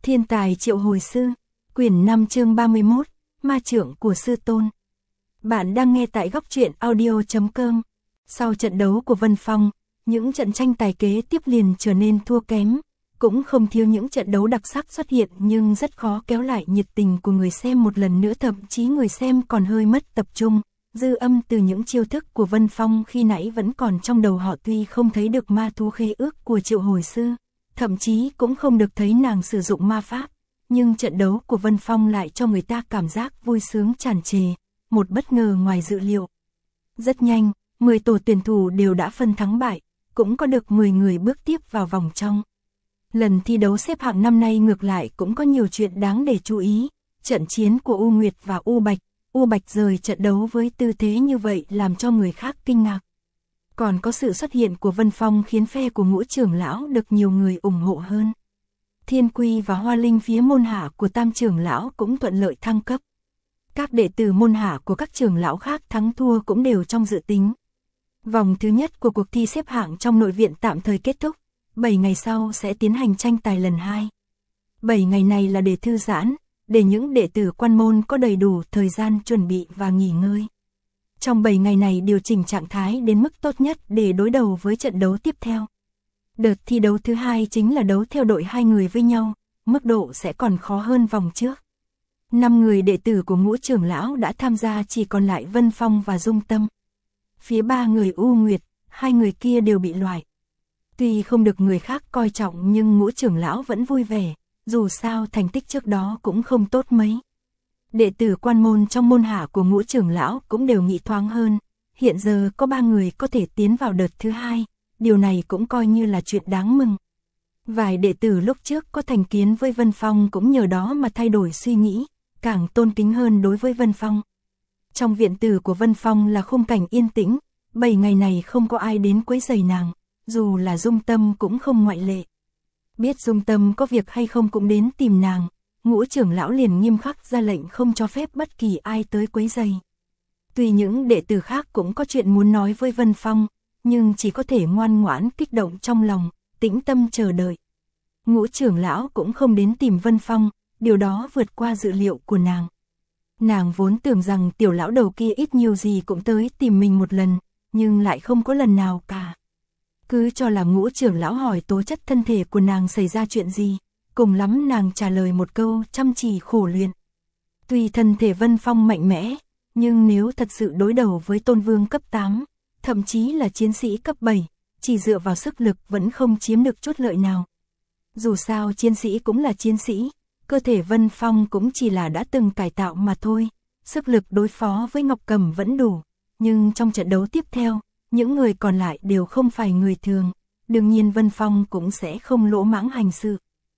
Thiên tài triệu hồi sư, quyển 5 chương 31, ma trưởng của sư tôn. Bạn đang nghe tại góc truyện audio.com. Sau trận đấu của Vân Phong, những trận tranh tài kế tiếp liền trở nên thua kém, cũng không thiếu những trận đấu đặc sắc xuất hiện nhưng rất khó kéo lại nhiệt tình của người xem một lần nữa, thậm chí người xem còn hơi mất tập trung. Dư âm từ những chiêu thức của Vân Phong khi nãy vẫn còn trong đầu họ, tuy không thấy được ma thú khế ước của triệu hồi sư, thậm chí cũng không được thấy nàng sử dụng ma pháp, nhưng trận đấu của Vân Phong lại cho người ta cảm giác vui sướng tràn trề, một bất ngờ ngoài dự liệu. Rất nhanh, 10 tổ tuyển thủ đều đã phân thắng bại, cũng có được 10 người bước tiếp vào vòng trong. Lần thi đấu xếp hạng năm nay ngược lại cũng có nhiều chuyện đáng để chú ý. Trận chiến của U Nguyệt và U Bạch rời trận đấu với tư thế như vậy làm cho người khác kinh ngạc. Còn có sự xuất hiện của Vân Phong khiến phe của Ngũ trưởng lão được nhiều người ủng hộ hơn. Thiên Quy và Hoa Linh phía môn hạ của Tam trưởng lão cũng thuận lợi thăng cấp. Các đệ tử môn hạ của các trưởng lão khác thắng thua cũng đều trong dự tính. Vòng thứ nhất của cuộc thi xếp hạng trong nội viện tạm thời kết thúc, 7 ngày sau sẽ tiến hành tranh tài lần 2. 7 ngày này là để thư giãn, để những đệ tử quan môn có đầy đủ thời gian chuẩn bị và nghỉ ngơi. Trong 7 ngày này điều chỉnh trạng thái đến mức tốt nhất để đối đầu với trận đấu tiếp theo. Đợt thi đấu thứ 2 chính là đấu theo đội 2 người với nhau, mức độ sẽ còn khó hơn vòng trước. 5 người đệ tử của Ngũ trưởng lão đã tham gia, chỉ còn lại Vân Phong và Dung Tâm. Phía 3 người U Nguyệt, 2 người kia đều bị loại. Tuy không được người khác coi trọng nhưng Ngũ trưởng lão vẫn vui vẻ, dù sao thành tích trước đó cũng không tốt mấy. Đệ tử quan môn trong môn hạ của Ngũ trưởng lão cũng đều nghĩ thoáng hơn, hiện giờ có 3 người có thể tiến vào đợt thứ 2, điều này cũng coi như là chuyện đáng mừng. Vài đệ tử lúc trước có thành kiến với Vân Phong cũng nhờ đó mà thay đổi suy nghĩ, càng tôn kính hơn đối với Vân Phong. Trong viện tử của Vân Phong là khung cảnh yên tĩnh, 7 ngày này không có ai đến quấy rầy nàng, dù là Dung Tâm cũng không ngoại lệ. Biết Dung Tâm có việc hay không cũng đến tìm nàng, Ngũ trưởng lão liền nghiêm khắc ra lệnh không cho phép bất kỳ ai tới quấy rầy. Tuy những đệ tử khác cũng có chuyện muốn nói với Vân Phong, nhưng chỉ có thể ngoan ngoãn kích động trong lòng, tĩnh tâm chờ đợi. Ngũ trưởng lão cũng không đến tìm Vân Phong, điều đó vượt qua dự liệu của nàng. Nàng vốn tưởng rằng tiểu lão đầu kia ít nhiều gì cũng tới tìm mình một lần, nhưng lại không có lần nào cả. Cứ cho là Ngũ trưởng lão hỏi tố chất thân thể của nàng xảy ra chuyện gì, cùng lắm nàng trả lời một câu chăm chỉ khổ luyện. Tuy thân thể Vân Phong mạnh mẽ, nhưng nếu thật sự đối đầu với tôn vương cấp 8, thậm chí là chiến sĩ cấp 7, chỉ dựa vào sức lực vẫn không chiếm được chút lợi nào. Dù sao chiến sĩ cũng là chiến sĩ, cơ thể Vân Phong cũng chỉ là đã từng cải tạo mà thôi, sức lực đối phó với Ngọc Cẩm vẫn đủ, nhưng trong trận đấu tiếp theo, những người còn lại đều không phải người thường, đương nhiên Vân Phong cũng sẽ không lỗ mãng hành sự.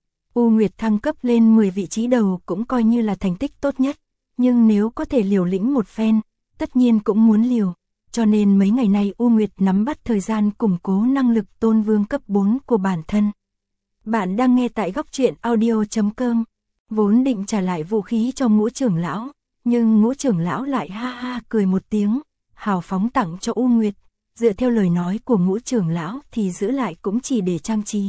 U Nguyệt thăng cấp lên 10 vị trí đầu cũng coi như là thành tích tốt nhất, nhưng nếu có thể liều lĩnh một phen, tất nhiên cũng muốn liều, cho nên mấy ngày nay U Nguyệt nắm bắt thời gian củng cố năng lực tôn vương cấp 4 của bản thân. Bạn đang nghe tại góc truyện audio.com, vốn định trả lại vũ khí cho Ngũ trưởng lão, nhưng Ngũ trưởng lão lại ha ha cười một tiếng, hào phóng tặng cho U Nguyệt. Dựa theo lời nói của Ngũ trưởng lão thì giữ lại cũng chỉ để trang trí.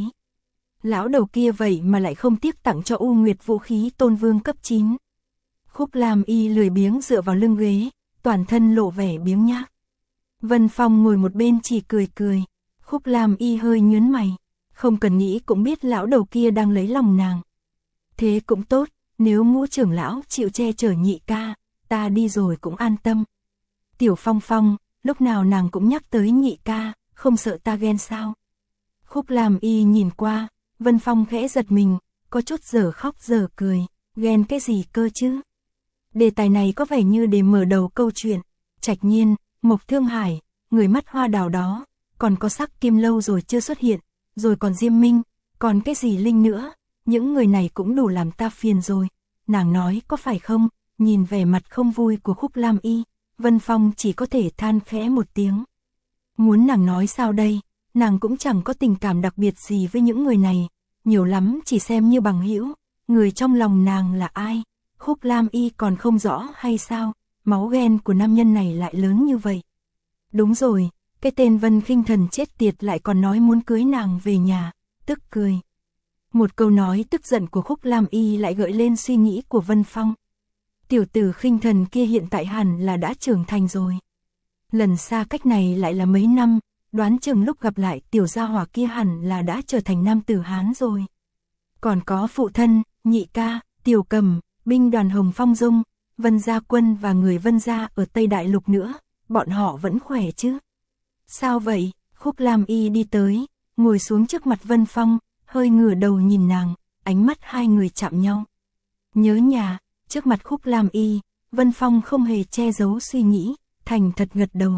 Lão đầu kia vậy mà lại không tiếc tặng cho U Nguyệt vũ khí tôn vương cấp 9. Khúc Lam Y lười biếng dựa vào lưng ghế, toàn thân lộ vẻ biếng nhác. Vân Phong ngồi một bên chỉ cười cười, Khúc Lam Y hơi nhướng mày, không cần nghĩ cũng biết lão đầu kia đang lấy lòng nàng. Thế cũng tốt, nếu Ngũ trưởng lão chịu che chở nhị ca, ta đi rồi cũng an tâm. Tiểu Phong Phong, lúc nào nàng cũng nhắc tới nhị ca, không sợ ta ghen sao? Khúc Lam Y nhìn qua, Vân Phong khẽ giật mình, có chút giờ khóc giờ cười, ghen cái gì cơ chứ? Đề tài này có vẻ như để mở đầu câu chuyện. Trạch Nhiên, Mộc Thương Hải, người mắt hoa đào đó, còn có Sắc Kim lâu rồi chưa xuất hiện, rồi còn Diêm Minh, còn cái gì Linh nữa, những người này cũng đủ làm ta phiền rồi. Nàng nói có phải không? Nhìn vẻ mặt không vui của Khúc Lam Y, Vân Phong chỉ có thể than khẽ một tiếng. Muốn nàng nói sao đây, nàng cũng chẳng có tình cảm đặc biệt gì với những người này, nhiều lắm chỉ xem như bằng hữu, người trong lòng nàng là ai, Khúc Lam Y còn không rõ hay sao, máu ghen của nam nhân này lại lớn như vậy. Đúng rồi, cái tên Vân Khinh Thần chết tiệt lại còn nói muốn cưới nàng về nhà, tức cười. Một câu nói tức giận của Khúc Lam Y lại gợi lên suy nghĩ của Vân Phong. Tiểu tử khinh thần kia hiện tại hẳn là đã trưởng thành rồi. Lần xa cách này lại là mấy năm, đoán chừng lúc gặp lại tiểu gia hỏa kia hẳn là đã trở thành nam tử Hán rồi. Còn có phụ thân, nhị ca, Tiểu Cầm, binh đoàn Hồng Phong Dung, Vân Gia Quân và người Vân Gia ở Tây Đại Lục nữa, bọn họ vẫn khỏe chứ? Sao vậy? Khúc Lam Y đi tới, ngồi xuống trước mặt Vân Phong, hơi ngửa đầu nhìn nàng, ánh mắt hai người chạm nhau. Nhớ nhà, trước mặt Khúc Lam Y, Vân Phong không hề che giấu suy nghĩ, thành thật gật đầu.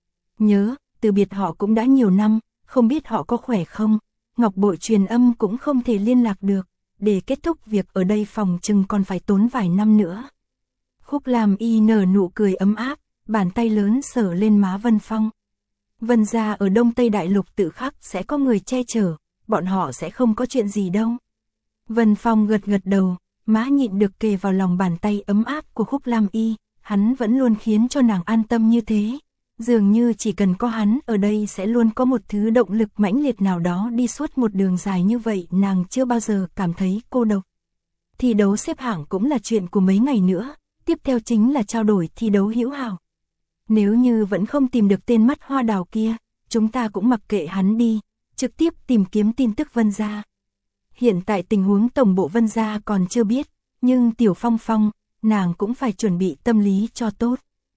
Nhớ, từ biệt họ cũng đã nhiều năm, không biết họ có khỏe không, ngọc bội truyền âm cũng không thể liên lạc được, để kết thúc việc ở đây phòng chừng còn phải tốn vài năm nữa. Khúc Lam Y nở nụ cười ấm áp, bàn tay lớn sờ lên má Vân Phong. Vân gia ở Đông Tây Đại Lục tự khắc sẽ có người che chở, bọn họ sẽ không có chuyện gì đâu. Vân Phong gật gật đầu, má nhịn được kề vào lòng bàn tay ấm áp của Khúc Lam Y, hắn vẫn luôn khiến cho nàng an tâm như thế. Dường như chỉ cần có hắn ở đây sẽ luôn có một thứ động lực mãnh liệt nào đó đi suốt một đường dài như vậy, nàng chưa bao giờ cảm thấy cô độc. Thi đấu xếp hạng cũng là chuyện của mấy ngày nữa, tiếp theo chính là trao đổi thi đấu hữu hảo. Nếu như vẫn không tìm được tên mắt hoa đào kia, chúng ta cũng mặc kệ hắn đi, trực tiếp tìm kiếm tin tức Vân gia. Hiện tại tình huống tổng bộ Vân gia còn chưa biết, nhưng Tiểu Phong Phong, nàng cũng phải chuẩn bị tâm lý cho tốt.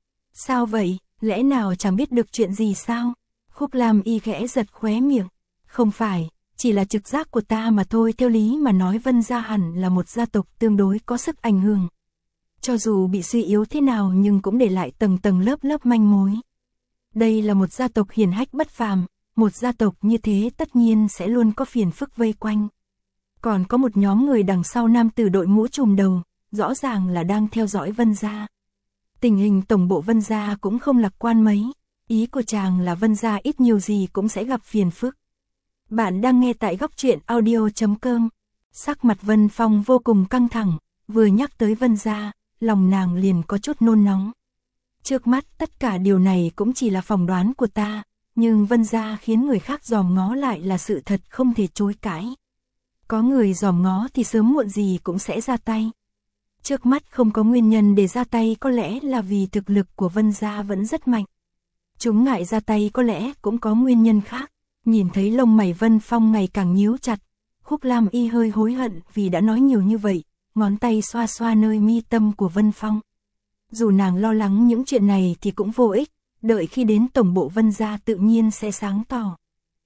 Sao vậy, lẽ nào chẳng biết được chuyện gì sao? Khúc Lam Y khẽ giật khóe miệng. Không phải, chỉ là trực giác của ta mà thôi, theo lý mà nói Vân gia hẳn là một gia tộc tương đối có sức ảnh hưởng. Cho dù bị suy yếu thế nào nhưng cũng để lại tầng tầng lớp lớp manh mối. Đây là một gia tộc hiển hách bất phàm, một gia tộc như thế tất nhiên sẽ luôn có phiền phức vây quanh. Còn có một nhóm người đằng sau nam tử đội mũ trùm đầu, rõ ràng là đang theo dõi Vân gia. Tình hình tổng bộ Vân gia cũng không lạc quan mấy, ý của chàng là Vân gia ít nhiều gì cũng sẽ gặp phiền phức. Bạn đang nghe tại góc truyện audio.com. Sắc mặt Vân Phong vô cùng căng thẳng, vừa nhắc tới Vân gia, lòng nàng liền có chút nôn nóng. Trước mắt tất cả điều này cũng chỉ là phỏng đoán của ta, nhưng Vân gia khiến người khác dòm ngó lại là sự thật không thể chối cãi. Có người dòm ngó thì sớm muộn gì cũng sẽ ra tay. Trước mắt không có nguyên nhân để ra tay, có lẽ là vì thực lực của Vân gia vẫn rất mạnh. Chúng ngại ra tay có lẽ cũng có nguyên nhân khác. Nhìn thấy lông mày Vân Phong ngày càng nhíu chặt, Khúc Lam Y hơi hối hận vì đã nói nhiều như vậy, ngón tay xoa xoa nơi mi tâm của Vân Phong. Dù nàng lo lắng những chuyện này thì cũng vô ích, đợi khi đến tổng bộ Vân gia tự nhiên sẽ sáng tỏ.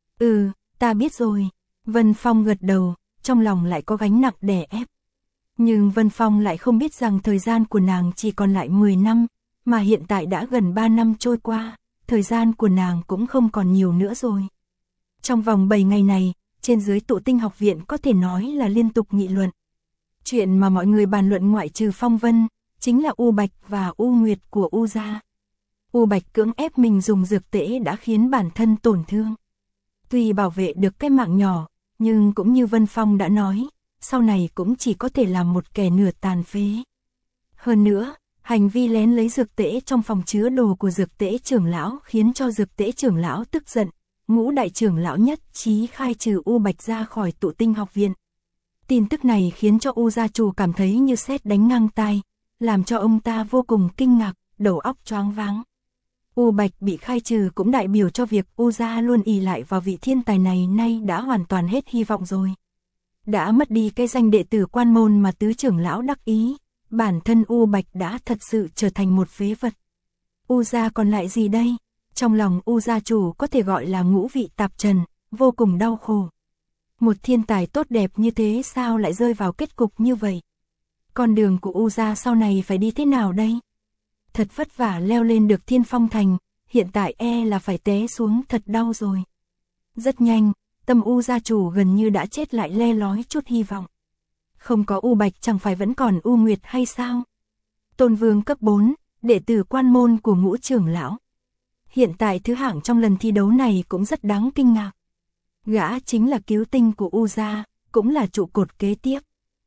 Ta biết rồi. Vân Phong gật đầu, trong lòng lại có gánh nặng đè ép. Nhưng Vân Phong lại không biết rằng thời gian của nàng chỉ còn lại 10 năm, mà hiện tại đã gần 3 năm trôi qua, thời gian của nàng cũng không còn nhiều nữa rồi. Trong vòng 7 ngày này, trên dưới Tụ Tinh học viện có thể nói là liên tục nghị luận. Chuyện mà mọi người bàn luận ngoại trừ Phong Vân, chính là U Bạch và U Nguyệt của U gia. U Bạch cưỡng ép mình dùng dược tễ đã khiến bản thân tổn thương. Tuy bảo vệ được cái mạng nhỏ, nhưng cũng như Vân Phong đã nói, sau này cũng chỉ có thể làm một kẻ nửa tàn phế. Hơn nữa, hành vi lén lấy dược tễ trong phòng chứa đồ của dược tễ trưởng lão khiến cho dược tễ trưởng lão tức giận, Ngũ đại trưởng lão nhất trí khai trừ U Bạch ra khỏi Tụ Tinh học viện. Tin tức này khiến cho U gia chủ cảm thấy như sét đánh ngang tai, làm cho ông ta vô cùng kinh ngạc, đầu óc choáng váng. U Bạch bị khai trừ cũng đại biểu cho việc U gia luôn ỷ lại vào vị thiên tài này nay đã hoàn toàn hết hy vọng rồi. Đã mất đi cái danh đệ tử quan môn mà tứ trưởng lão đắc ý, bản thân U Bạch đã thật sự trở thành một phế vật. U gia còn lại gì đây? Trong lòng U gia chủ có thể gọi là ngũ vị tạp trần, vô cùng đau khổ. Một thiên tài tốt đẹp như thế sao lại rơi vào kết cục như vậy? Con đường của U gia sau này phải đi thế nào đây? Thật vất vả leo lên được Thiên Phong Thành, hiện tại là phải té xuống thật đau rồi. Rất nhanh, tâm U gia chủ gần như đã chết lại le lói chút hy vọng. Không có U Bạch chẳng phải vẫn còn U Nguyệt hay sao? Tôn Vương cấp 4, đệ tử quan môn của Ngũ trưởng lão. Hiện tại thứ hạng trong lần thi đấu này cũng rất đáng kinh ngạc. Gã chính là cứu tinh của U gia, cũng là trụ cột kế tiếp.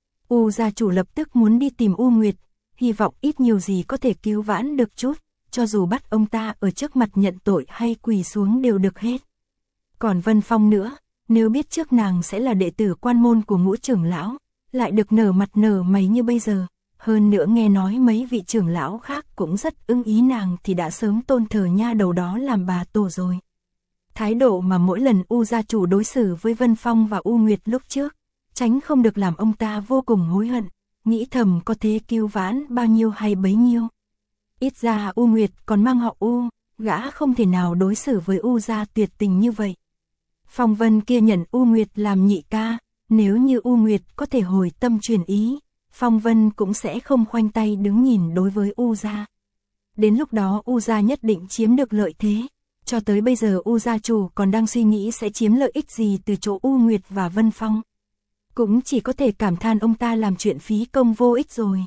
U gia chủ lập tức muốn đi tìm U Nguyệt, hy vọng ít nhiều gì có thể cứu vãn được chút, cho dù bắt ông ta ở trước mặt nhận tội hay quỳ xuống đều được hết. Còn Vân Phong nữa, nếu biết trước nàng sẽ là đệ tử quan môn của Ngũ trưởng lão, lại được nở mặt nở mày như bây giờ, hơn nữa nghe nói mấy vị trưởng lão khác cũng rất ưng ý nàng thì đã sớm tôn thờ nha đầu đó làm bà tổ rồi. Thái độ mà mỗi lần U gia chủ đối xử với Vân Phong và U Nguyệt lúc trước, tránh không được làm ông ta vô cùng hối hận, nghĩ thầm có thế cứu vãn bao nhiêu hay bấy nhiêu. Ít ra U Nguyệt còn mang họ U, gã không thể nào đối xử với U gia tuyệt tình như vậy. Phong Vân kia nhận U Nguyệt làm nhị ca, nếu như U Nguyệt có thể hồi tâm chuyển ý, Phong Vân cũng sẽ không khoanh tay đứng nhìn đối với U gia. Đến lúc đó U gia nhất định chiếm được lợi thế. Cho tới bây giờ U gia chủ còn đang suy nghĩ sẽ chiếm lợi ích gì từ chỗ U Nguyệt và Vân Phong. Cũng chỉ có thể cảm than ông ta làm chuyện phí công vô ích rồi.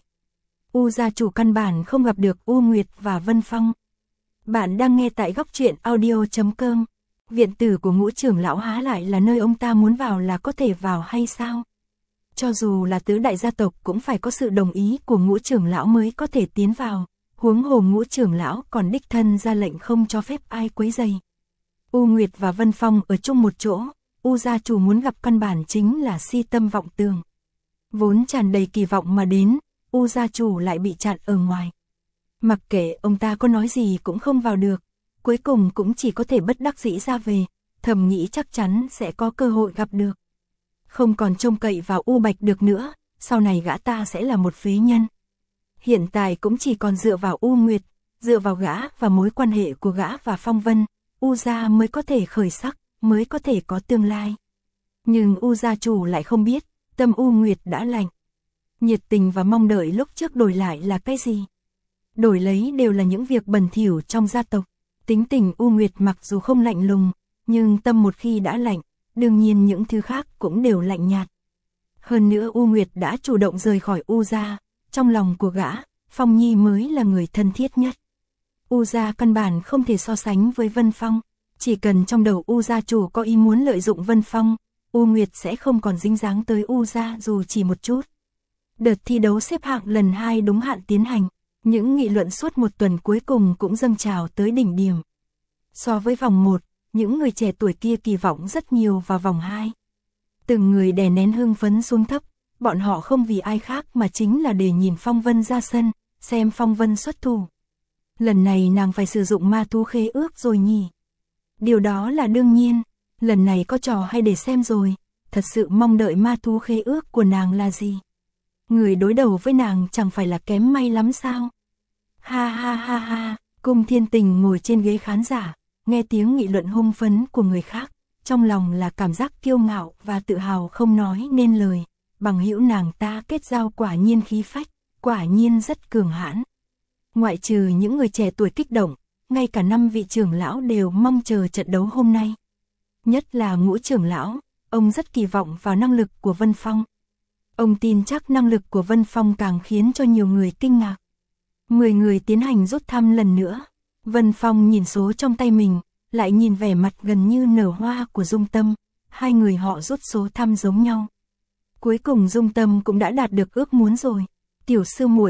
U gia chủ căn bản không gặp được U Nguyệt và Vân Phong. Bạn đang nghe tại góc truyện audio.com. Viện tử của Ngũ trưởng lão há lại là nơi ông ta muốn vào là có thể vào hay sao? Cho dù là tứ đại gia tộc cũng phải có sự đồng ý của Ngũ trưởng lão mới có thể tiến vào. Huống hồ Ngũ trưởng lão còn đích thân ra lệnh không cho phép ai quấy rầy. U Nguyệt và Vân Phong ở chung một chỗ, U gia chủ muốn gặp căn bản chính là si tâm vọng tưởng. Vốn tràn đầy kỳ vọng mà đến, U gia chủ lại bị chặn ở ngoài. Mặc kệ ông ta có nói gì cũng không vào được, cuối cùng cũng chỉ có thể bất đắc dĩ ra về, thầm nghĩ chắc chắn sẽ có cơ hội gặp được. Không còn trông cậy vào U Bạch được nữa, sau này gã ta sẽ là một phế nhân. Hiện tại cũng chỉ còn dựa vào U Nguyệt, dựa vào gã và mối quan hệ của gã và Phong Vân, U gia mới có thể khởi sắc, mới có thể có tương lai. Nhưng U gia chủ lại không biết, tâm U Nguyệt đã lạnh. Nhiệt tình và mong đợi lúc trước đổi lại là cái gì? Đổi lấy đều là những việc bẩn thỉu trong gia tộc. Tính tình U Nguyệt mặc dù không lạnh lùng, nhưng tâm một khi đã lạnh, đương nhiên những thứ khác cũng đều lạnh nhạt. Hơn nữa U Nguyệt đã chủ động rời khỏi U gia, trong lòng của gã, Phong Nhi mới là người thân thiết nhất. U gia căn bản không thể so sánh với Vân Phong, chỉ cần trong đầu U gia chủ có ý muốn lợi dụng Vân Phong, U Nguyệt sẽ không còn dính dáng tới U gia dù chỉ một chút. Đợt thi đấu xếp hạng lần 2 đúng hạn tiến hành, những nghị luận suốt một tuần cuối cùng cũng dâng trào tới đỉnh điểm. So với vòng 1, những người trẻ tuổi kia kỳ vọng rất nhiều vào vòng 2. Từng người đè nén hưng phấn xuống thấp, bọn họ không vì ai khác mà chính là để nhìn Phong Vân ra sân, xem Phong Vân xuất thủ. Lần này nàng phải sử dụng ma thú khế ước rồi nhỉ? Điều đó là đương nhiên, lần này có trò hay để xem rồi, thật sự mong đợi ma thú khế ước của nàng là gì? Người đối đầu với nàng chẳng phải là kém may lắm sao? Ha ha ha ha, Cung Thiên Tình ngồi trên ghế khán giả, nghe tiếng nghị luận hung phấn của người khác, trong lòng là cảm giác kiêu ngạo và tự hào không nói nên lời, bằng hữu nàng ta kết giao quả nhiên khí phách, quả nhiên rất cường hãn. Ngoại trừ những người trẻ tuổi kích động, ngay cả 5 vị trưởng lão đều mong chờ trận đấu hôm nay. Nhất là Ngũ trưởng lão, ông rất kỳ vọng vào năng lực của Vân Phong. Ông tin chắc năng lực của Vân Phong càng khiến cho nhiều người kinh ngạc. 10 người tiến hành rút thăm lần nữa. Vân Phong nhìn số trong tay mình, lại nhìn vẻ mặt gần như nở hoa của Dung Tâm. Hai người họ rút số thăm giống nhau. Cuối cùng Dung Tâm cũng đã đạt được ước muốn rồi. Tiểu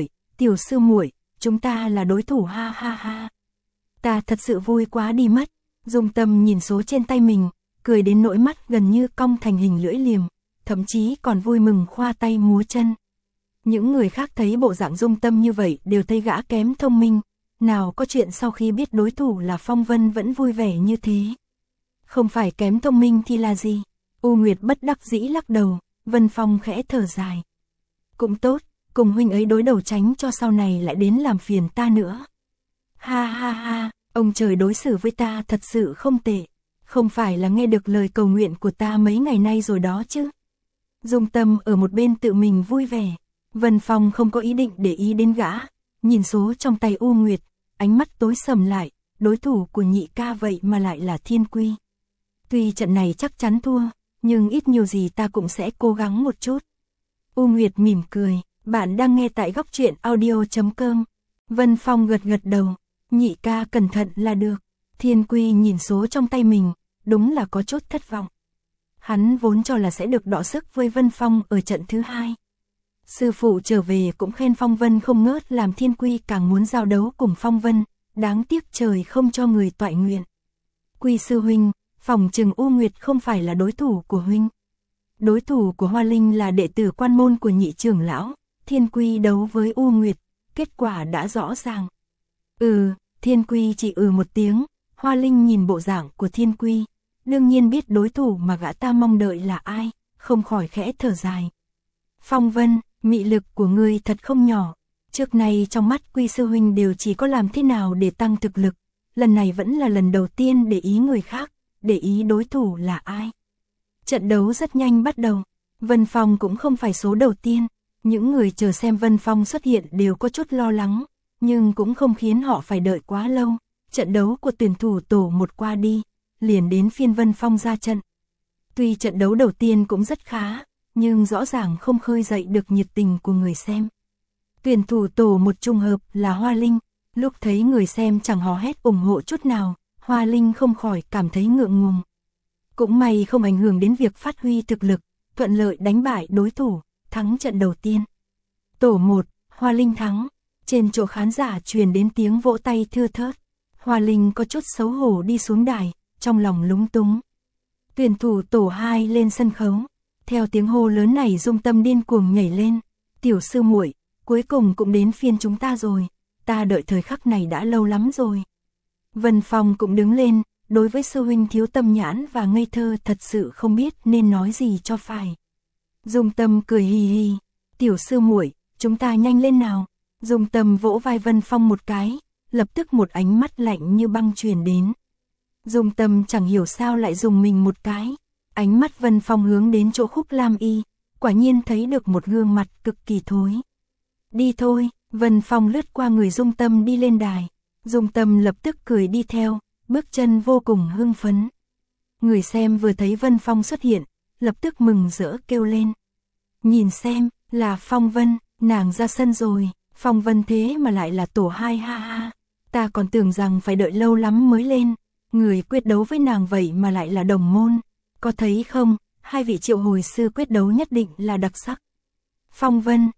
sư muội, chúng ta là đối thủ ha ha ha. Ta thật sự vui quá đi mất. Dung Tâm nhìn số trên tay mình, cười đến nỗi mắt gần như cong thành hình lưỡi liềm, thậm chí còn vui mừng khoa tay múa chân. Những người khác thấy bộ dạng Dung Tâm như vậy đều thấy gã kém thông minh, nào có chuyện sau khi biết đối thủ là Phong Vân vẫn vui vẻ như thế. Không phải kém thông minh thì là gì? U Nguyệt bất đắc dĩ lắc đầu, Vân Phong khẽ thở dài. Cũng tốt, cùng huynh ấy đối đầu tránh cho sau này lại đến làm phiền ta nữa. Ha ha ha, ông trời đối xử với ta thật sự không tệ, không phải là nghe được lời cầu nguyện của ta mấy ngày nay rồi đó chứ. Dung Tâm ở một bên tự mình vui vẻ. Vân Phong không có ý định để ý đến gã, nhìn số trong tay U Nguyệt, ánh mắt tối sầm lại, đối thủ của nhị ca vậy mà lại là Thiên Quy. Tuy trận này chắc chắn thua, nhưng ít nhiều gì ta cũng sẽ cố gắng một chút. U Nguyệt mỉm cười, bạn đang nghe tại góc truyện audio.com. Vân Phong gật gật đầu, nhị ca cẩn thận là được. Thiên Quy nhìn số trong tay mình, đúng là có chút thất vọng. Hắn vốn cho là sẽ được đọ sức với Vân Phong ở trận thứ 2. Sư phụ trở về cũng khen Phong Vân không ngớt làm Thiên Quy càng muốn giao đấu cùng Phong Vân, đáng tiếc trời không cho người toại nguyện. Quy sư huynh, Phỏng chừng U Nguyệt không phải là đối thủ của huynh. Đối thủ của Hoa Linh là đệ tử quan môn của nhị trưởng lão, Thiên Quy đấu với U Nguyệt, kết quả đã rõ ràng. Thiên Quy chỉ một tiếng, Hoa Linh nhìn bộ dạng của Thiên Quy, đương nhiên biết đối thủ mà gã ta mong đợi là ai, không khỏi khẽ thở dài. Phong Vân, mị lực của ngươi thật không nhỏ, trước nay trong mắt Quy sư huynh đều chỉ có làm thế nào để tăng thực lực, lần này vẫn là lần đầu tiên để ý người khác, để ý đối thủ là ai. Trận đấu rất nhanh bắt đầu, Vân Phong cũng không phải số đầu tiên, những người chờ xem Vân Phong xuất hiện đều có chút lo lắng, nhưng cũng không khiến họ phải đợi quá lâu. Trận đấu của tuyển thủ tổ 1 qua đi, liền đến phiên Vân Phong ra trận. Tuy trận đấu đầu tiên cũng rất khá, nhưng rõ ràng không khơi dậy được nhiệt tình của người xem. Tuyển thủ tổ 1 trùng hợp là Hoa Linh, lúc thấy người xem chẳng hò hét ủng hộ chút nào, Hoa Linh không khỏi cảm thấy ngượng ngùng. Cũng may không ảnh hưởng đến việc phát huy thực lực, thuận lợi đánh bại đối thủ, thắng trận đầu tiên. Tổ 1, Hoa Linh thắng, trên chỗ khán giả truyền đến tiếng vỗ tay thưa thớt. Hoa Linh có chút xấu hổ đi xuống đài, trong lòng lúng túng. Tuyển thủ tổ 2 lên sân khấu, theo tiếng hô lớn này Dung Tâm điên cuồng nhảy lên. Tiểu sư muội, cuối cùng cũng đến phiên chúng ta rồi, ta đợi thời khắc này đã lâu lắm rồi. Vân Phong cũng đứng lên, đối với sư huynh thiếu tâm nhãn và ngây thơ thật sự không biết nên nói gì cho phải. Dung Tâm cười hì hì, tiểu sư muội, chúng ta nhanh lên nào. Dung Tâm vỗ vai Vân Phong một cái, lập tức một ánh mắt lạnh như băng truyền đến. Dung Tâm chẳng hiểu sao lại dùng mình một cái, ánh mắt Vân Phong hướng đến chỗ Khúc Lam Y, quả nhiên thấy được một gương mặt cực kỳ thối. Đi thôi, Vân Phong lướt qua người Dung Tâm đi lên đài, Dung Tâm lập tức cười đi theo, bước chân vô cùng hưng phấn. Người xem vừa thấy Vân Phong xuất hiện, lập tức mừng rỡ kêu lên. Nhìn xem, là Phong Vân, nàng ra sân rồi, Phong Vân thế mà lại là tổ 2 ha ha. Ta còn tưởng rằng phải đợi lâu lắm mới lên, người quyết đấu với nàng vậy mà lại là đồng môn. Có thấy không, hai vị triệu hồi sư quyết đấu nhất định là đặc sắc. Phong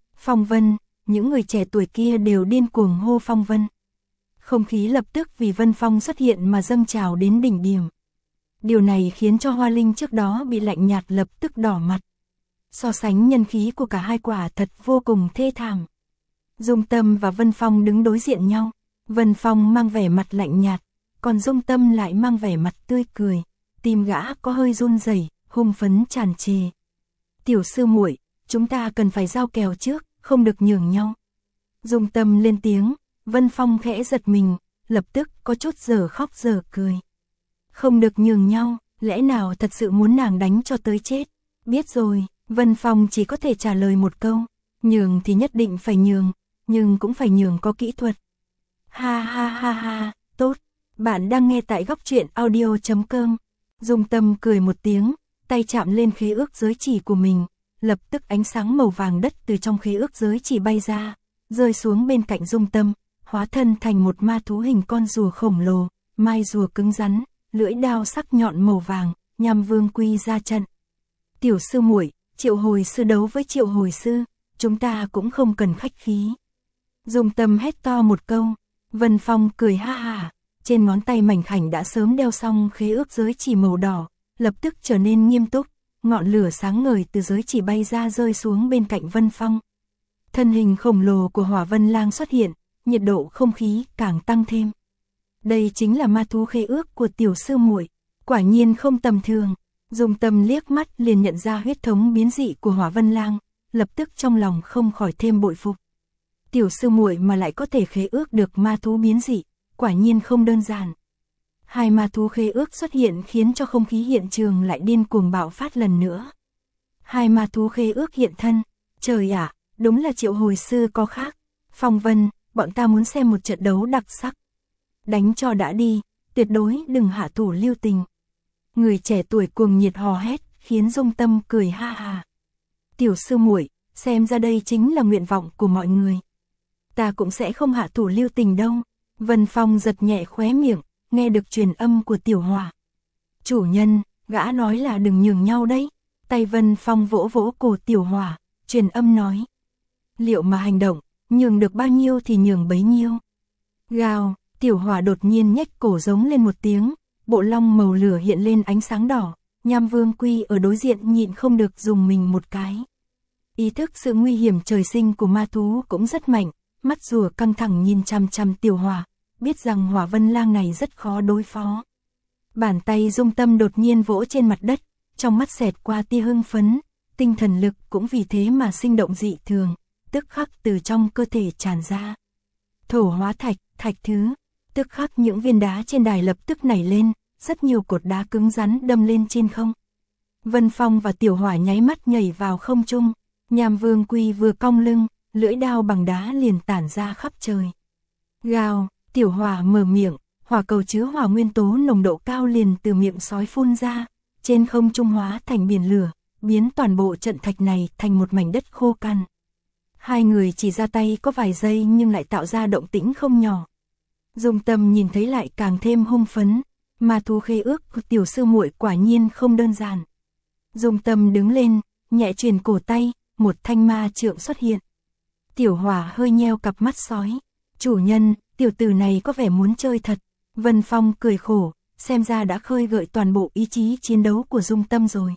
Vân, những người trẻ tuổi kia đều điên cuồng hô Phong Vân. Không khí lập tức vì Vân Phong xuất hiện mà dâng trào đến đỉnh điểm. Điều này khiến cho Hoa Linh trước đó bị lạnh nhạt lập tức đỏ mặt. So sánh nhân khí của cả hai quả thật vô cùng thê thảm. Dung Tâm và Vân Phong đứng đối diện nhau, Vân Phong mang vẻ mặt lạnh nhạt, còn Dung Tâm lại mang vẻ mặt tươi cười, tim gã có hơi run rẩy, hung phấn tràn trề. Tiểu sư muội, chúng ta cần phải giao kèo trước, không được nhường nhau. Dung Tâm lên tiếng, Vân Phong khẽ giật mình, lập tức có chút giờ khóc giờ cười. Không được nhường nhau, lẽ nào thật sự muốn nàng đánh cho tới chết? Biết rồi, Vân Phong chỉ có thể trả lời một câu, nhường thì nhất định phải nhường, nhưng cũng phải nhường có kỹ thuật. Ha ha ha ha, tốt, bạn đang nghe tại góc truyện audio.com. Dung Tâm cười một tiếng, tay chạm lên khế ước giới chỉ của mình, lập tức ánh sáng màu vàng đất từ trong khế ước giới chỉ bay ra, rơi xuống bên cạnh Dung Tâm, hóa thân thành một ma thú hình con rùa khổng lồ, mai rùa cứng rắn, lưỡi đao sắc nhọn màu vàng, nhằm Vương Quy ra trận. Tiểu sư muội, triệu hồi sư đấu với triệu hồi sư, chúng ta cũng không cần khách khí. Dung Tâm hét to một câu, Vân Phong cười ha ha, trên ngón tay mảnh khảnh đã sớm đeo xong khế ước giới chỉ màu đỏ, lập tức trở nên nghiêm túc, ngọn lửa sáng ngời từ giới chỉ bay ra rơi xuống bên cạnh Vân Phong. Thân hình khổng lồ của Hỏa Vân Lang xuất hiện, nhiệt độ không khí càng tăng thêm. Đây chính là ma thú khế ước của tiểu sư muội, quả nhiên không tầm thường. Dung Tâm liếc mắt liền nhận ra huyết thống biến dị của Hỏa Vân Lang, lập tức trong lòng không khỏi thêm bội phục. Tiểu sư muội mà lại có thể khế ước được ma thú biến dị, quả nhiên không đơn giản. Hai ma thú khế ước xuất hiện khiến cho không khí hiện trường lại điên cuồng bạo phát lần nữa. Hai ma thú khế ước hiện thân, trời ạ, đúng là triệu hồi sư có khác. Phong Vân, bọn ta muốn xem một trận đấu đặc sắc. Đánh cho đã đi, tuyệt đối đừng hạ thủ lưu tình. Người trẻ tuổi cuồng nhiệt hò hét, khiến Dung Tâm cười ha ha. Tiểu sư muội, xem ra đây chính là nguyện vọng của mọi người. Ta cũng sẽ không hạ thủ lưu tình đâu. Vân Phong giật nhẹ khóe miệng, nghe được truyền âm của Tiểu Hỏa. Chủ nhân, gã nói là đừng nhường nhau đấy. Tay Vân Phong vỗ vỗ cổ Tiểu Hỏa, truyền âm nói. Liệu mà hành động, nhường được bao nhiêu thì nhường bấy nhiêu. Gào, Tiểu Hỏa đột nhiên nhếch cổ giống lên một tiếng, bộ long màu lửa hiện lên ánh sáng đỏ, Nham Vương Quy ở đối diện nhịn không được dùng mình một cái. Ý thức sự nguy hiểm trời sinh của ma thú cũng rất mạnh, mắt rùa căng thẳng nhìn chằm chằm Tiểu Hỏa, biết rằng Hỏa Vân Lang này rất khó đối phó. Bàn tay Dung Tâm đột nhiên vỗ trên mặt đất, trong mắt xẹt qua tia hưng phấn, tinh thần lực cũng vì thế mà sinh động dị thường, tức khắc từ trong cơ thể tràn ra. Thổ hóa thạch, thạch thứ, tức khắc những viên đá trên đài lập tức nảy lên, rất nhiều cột đá cứng rắn đâm lên trên không. Vân Phong và Tiểu Hỏa nháy mắt nhảy vào không trung, Nham Vương Quy vừa cong lưng, lưỡi đao bằng đá liền tản ra khắp trời. Gào, Tiểu Hỏa mở miệng, hỏa cầu chứa hỏa nguyên tố nồng độ cao liền từ miệng sói phun ra, trên không trung hóa thành biển lửa, biến toàn bộ trận thạch này thành một mảnh đất khô cằn. Hai người chỉ ra tay có vài giây nhưng lại tạo ra động tĩnh không nhỏ. Dung Tâm nhìn thấy lại càng thêm hung phấn, ma thú khế ước của tiểu sư muội quả nhiên không đơn giản. Dung Tâm đứng lên, nhẹ chuyển cổ tay, một thanh ma trượng xuất hiện. Tiểu Hỏa hơi nheo cặp mắt sói. Chủ nhân, tiểu tử này có vẻ muốn chơi thật. Vân Phong cười khổ, xem ra đã khơi gợi toàn bộ ý chí chiến đấu của Dung Tâm rồi.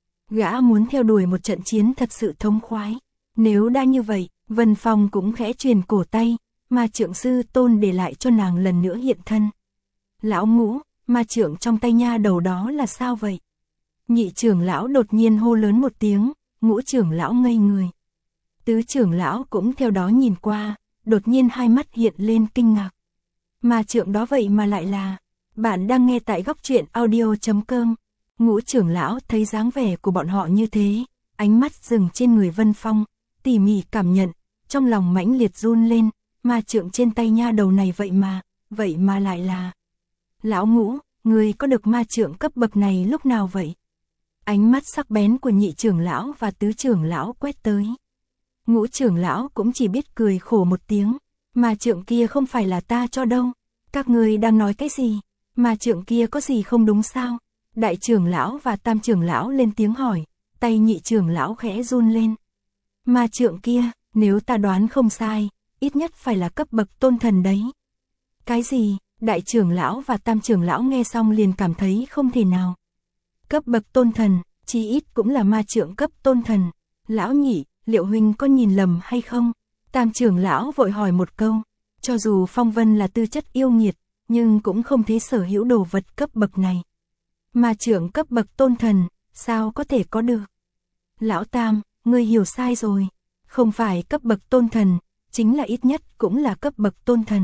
Gã muốn theo đuổi một trận chiến thật sự thống khoái. Nếu đã như vậy, Vân Phong cũng khẽ truyền cổ tay, ma trượng sư tôn để lại cho nàng lần nữa hiện thân. Lão Ngũ, ma trượng trong tay nha đầu đó là sao vậy? Nhị trưởng lão đột nhiên hô lớn một tiếng, Ngũ trưởng lão ngây người. Tứ trưởng lão cũng theo đó nhìn qua, đột nhiên hai mắt hiện lên kinh ngạc. Ma trượng đó vậy mà lại là... Bạn đang nghe tại góc truyện audio.com. Ngũ trưởng lão thấy dáng vẻ của bọn họ như thế, ánh mắt dừng trên người Vân Phong, tỉ mỉ cảm nhận, trong lòng mãnh liệt run lên, ma trượng trên tay nha đầu này vậy mà lại là... Lão Ngũ, người có được ma trượng cấp bậc này lúc nào vậy? Ánh mắt sắc bén của nhị trưởng lão và tứ trưởng lão quét tới. Ngũ trưởng lão cũng chỉ biết cười khổ một tiếng, ma trượng kia không phải là ta cho đâu. Các người đang nói cái gì? Ma trượng kia có gì không đúng sao? Đại trưởng lão và tam trưởng lão lên tiếng hỏi, tay nhị trưởng lão khẽ run lên. Ma trượng kia, nếu ta đoán không sai, ít nhất phải là cấp bậc tôn thần đấy. Cái gì? Đại trưởng lão và tam trưởng lão nghe xong liền cảm thấy không thể nào. Cấp bậc tôn thần, chí ít cũng là ma trượng cấp tôn thần. Lão nhị, liệu huynh có nhìn lầm hay không? Tam trưởng lão vội hỏi một câu, cho dù Phong Vân là tư chất yêu nghiệt, nhưng cũng không thể sở hữu đồ vật cấp bậc này. Ma trượng cấp bậc tôn thần, sao có thể có được? Lão Tam, ngươi hiểu sai rồi, không phải cấp bậc tôn thần, chính là ít nhất cũng là cấp bậc tôn thần.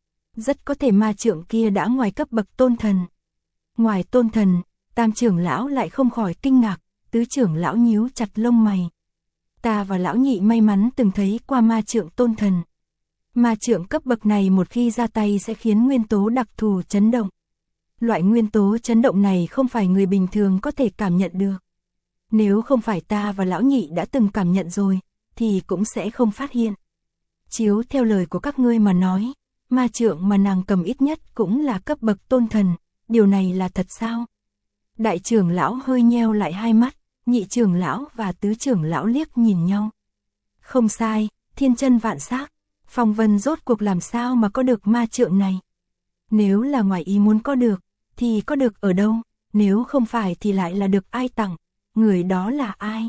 Rất có thể ma trượng kia đã ngoài cấp bậc tôn thần. Ngoài tôn thần, tam trưởng lão lại không khỏi kinh ngạc, tứ trưởng lão nhíu chặt lông mày. Ta và lão nhị may mắn từng thấy qua ma trượng tôn thần. Ma trượng cấp bậc này một khi ra tay sẽ khiến nguyên tố đặc thù chấn động. Loại nguyên tố chấn động này không phải người bình thường có thể cảm nhận được. Nếu không phải ta và lão nhị đã từng cảm nhận rồi, thì cũng sẽ không phát hiện. Chiếu theo lời của các ngươi mà nói, ma trượng mà nàng cầm ít nhất cũng là cấp bậc tôn thần, điều này là thật sao? Đại trưởng lão hơi nheo lại hai mắt, nhị trưởng lão và tứ trưởng lão liếc nhìn nhau. Không sai, thiên chân vạn xác, Phong Vân rốt cuộc làm sao mà có được ma trượng này? Nếu là ngoài ý muốn có được, thì có được ở đâu? Nếu không phải thì lại là được ai tặng? Người đó là ai?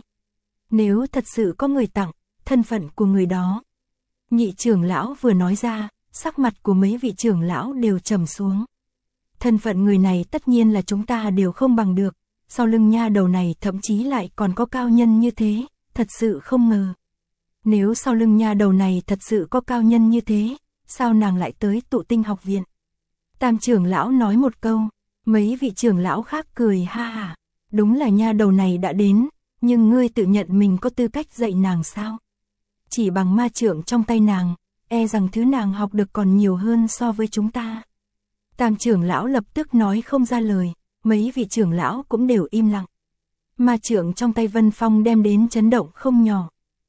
Nếu thật sự có người tặng, thân phận của người đó. Nhị trưởng lão vừa nói ra, sắc mặt của mấy vị trưởng lão đều trầm xuống. Thân phận người này tất nhiên là chúng ta đều không bằng được, sau lưng nha đầu này thậm chí lại còn có cao nhân như thế, thật sự không ngờ. Nếu sau lưng nha đầu này thật sự có cao nhân như thế, sao nàng lại tới Tụ Tinh học viện? Tam trưởng lão nói một câu, mấy vị trưởng lão khác cười ha hả. Đúng là nha đầu này đã đến, nhưng ngươi tự nhận mình có tư cách dạy nàng sao? Chỉ bằng ma trượng trong tay nàng, e rằng thứ nàng học được còn nhiều hơn so với chúng ta. Tam trưởng lão lập tức nói không ra lời, mấy vị trưởng lão cũng đều im lặng. Ma trượng trong tay Vân Phong đem đến chấn động không nhỏ.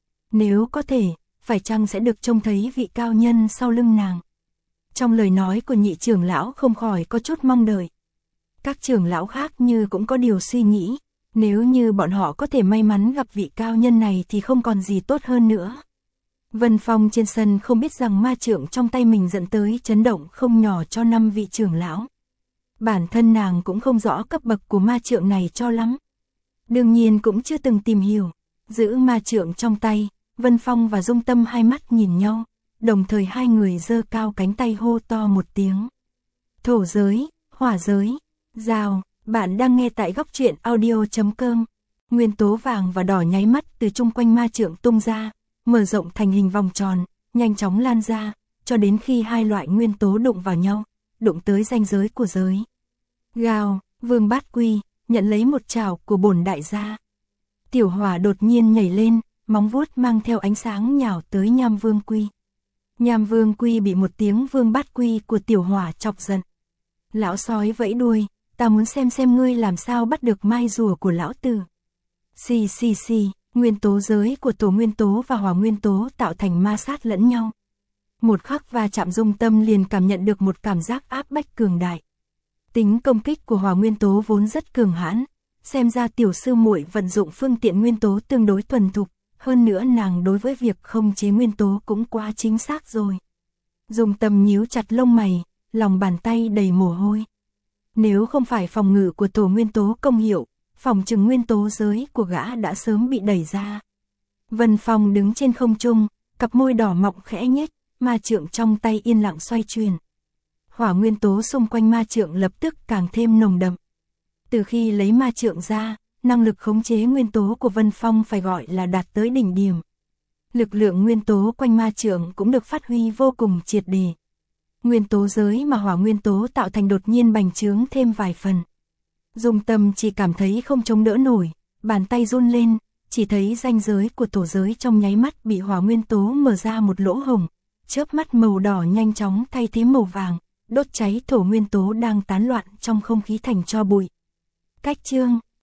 Nếu có thể, phải chăng sẽ được trông thấy vị cao nhân sau lưng nàng? Trong lời nói của nhị trưởng lão không khỏi có chút mong đợi. Các trưởng lão khác như cũng có điều suy nghĩ, nếu như bọn họ có thể may mắn gặp vị cao nhân này thì không còn gì tốt hơn nữa. Vân Phong trên sân không biết rằng ma trượng trong tay mình dẫn tới chấn động không nhỏ cho 5 vị trưởng lão. Bản thân nàng cũng không rõ cấp bậc của ma trượng này cho lắm. Đương nhiên cũng chưa từng tìm hiểu. Giữ ma trượng trong tay, Vân Phong và Dung Tâm hai mắt nhìn nhau, đồng thời hai người giơ cao cánh tay hô to một tiếng. Thổ giới, hỏa giới, rào, bạn đang nghe tại góc truyện audio.com. Nguyên tố vàng và đỏ nháy mắt từ chung quanh ma trượng tung ra, mở rộng thành hình vòng tròn, nhanh chóng lan ra, cho đến khi hai loại nguyên tố đụng vào nhau, đụng tới ranh giới của giới. Gào, Vương Bát Quy, nhận lấy một chảo của bổn đại gia. Tiểu hỏa đột nhiên nhảy lên, móng vuốt mang theo ánh sáng nhào tới Nham Vương Quy. Nham Vương Quy bị một tiếng Vương Bát Quy của tiểu hỏa chọc giận. Lão sói vẫy đuôi, ta muốn xem ngươi làm sao bắt được mai rùa của lão tử. Xì, nguyên tố giới của thổ nguyên tố và hỏa nguyên tố tạo thành ma sát lẫn nhau. Một khắc va chạm, Dung Tâm liền cảm nhận được một cảm giác áp bách cường đại. Tính công kích của hỏa nguyên tố vốn rất cường hãn, xem ra tiểu sư muội vận dụng phương tiện nguyên tố tương đối thuần thục, hơn nữa nàng đối với việc khống chế nguyên tố cũng quá chính xác rồi. Dung Tâm nhíu chặt lông mày, lòng bàn tay đầy mồ hôi. Nếu không phải phòng ngự của thổ nguyên tố công hiệu, phòng trừng nguyên tố giới của gã đã sớm bị đẩy ra. Vân Phong đứng trên không trung, cặp môi đỏ mọng khẽ nhếch, ma trượng trong tay yên lặng xoay chuyển. Hỏa nguyên tố xung quanh ma trượng lập tức càng thêm nồng đậm. Từ khi lấy ma trượng ra, năng lực khống chế nguyên tố của Vân Phong phải gọi là đạt tới đỉnh điểm. Lực lượng nguyên tố quanh ma trượng cũng được phát huy vô cùng triệt để. Nguyên tố giới mà hỏa nguyên tố tạo thành đột nhiên bành trướng thêm vài phần. Dung Tâm chỉ cảm thấy không chống đỡ nổi, bàn tay run lên, chỉ thấy ranh giới của thổ giới trong nháy mắt bị hỏa nguyên tố mở ra một lỗ hổng, chớp mắt màu đỏ nhanh chóng thay thế màu vàng, đốt cháy thổ nguyên tố đang tán loạn trong không khí thành tro bụi. Cách chương